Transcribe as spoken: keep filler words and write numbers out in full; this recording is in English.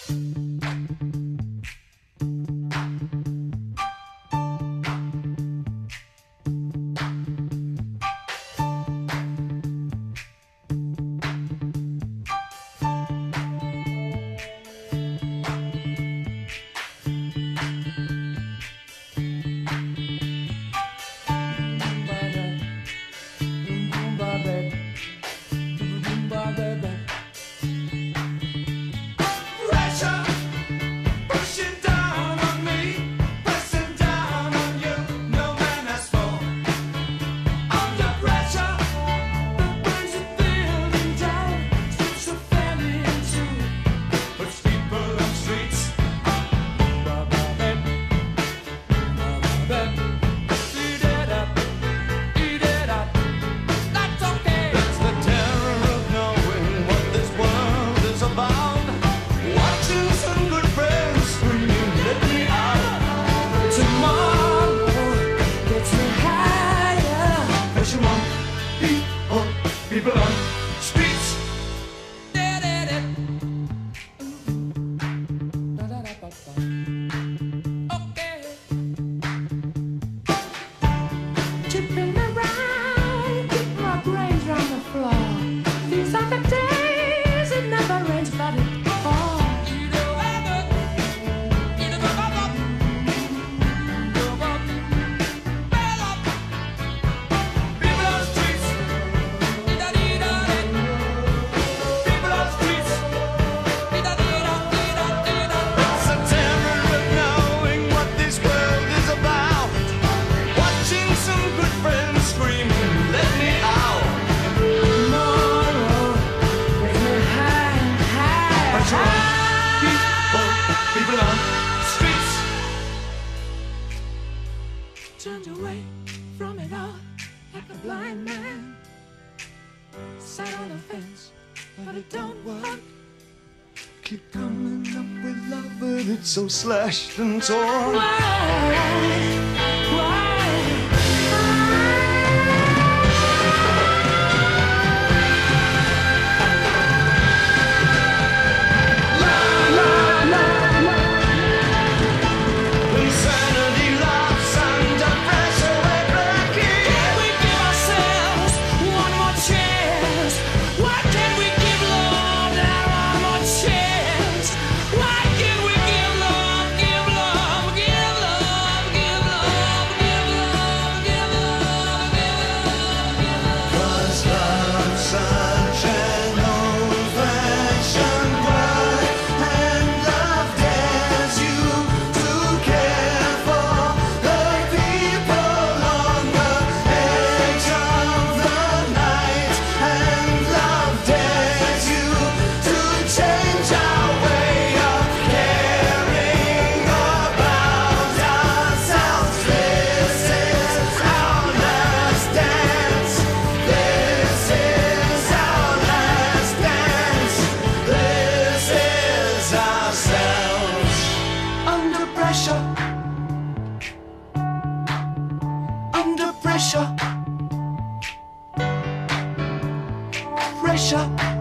People on streets. Okay. Tipping around, keep my brains round the floor. These are the days it never rains, but it falls. People on streets. Turned away from it all like a blind man. Sat on the fence, but it don't work. Keep coming up with love, but it's so slashed and torn. Why? Why? Under pressure, pressure.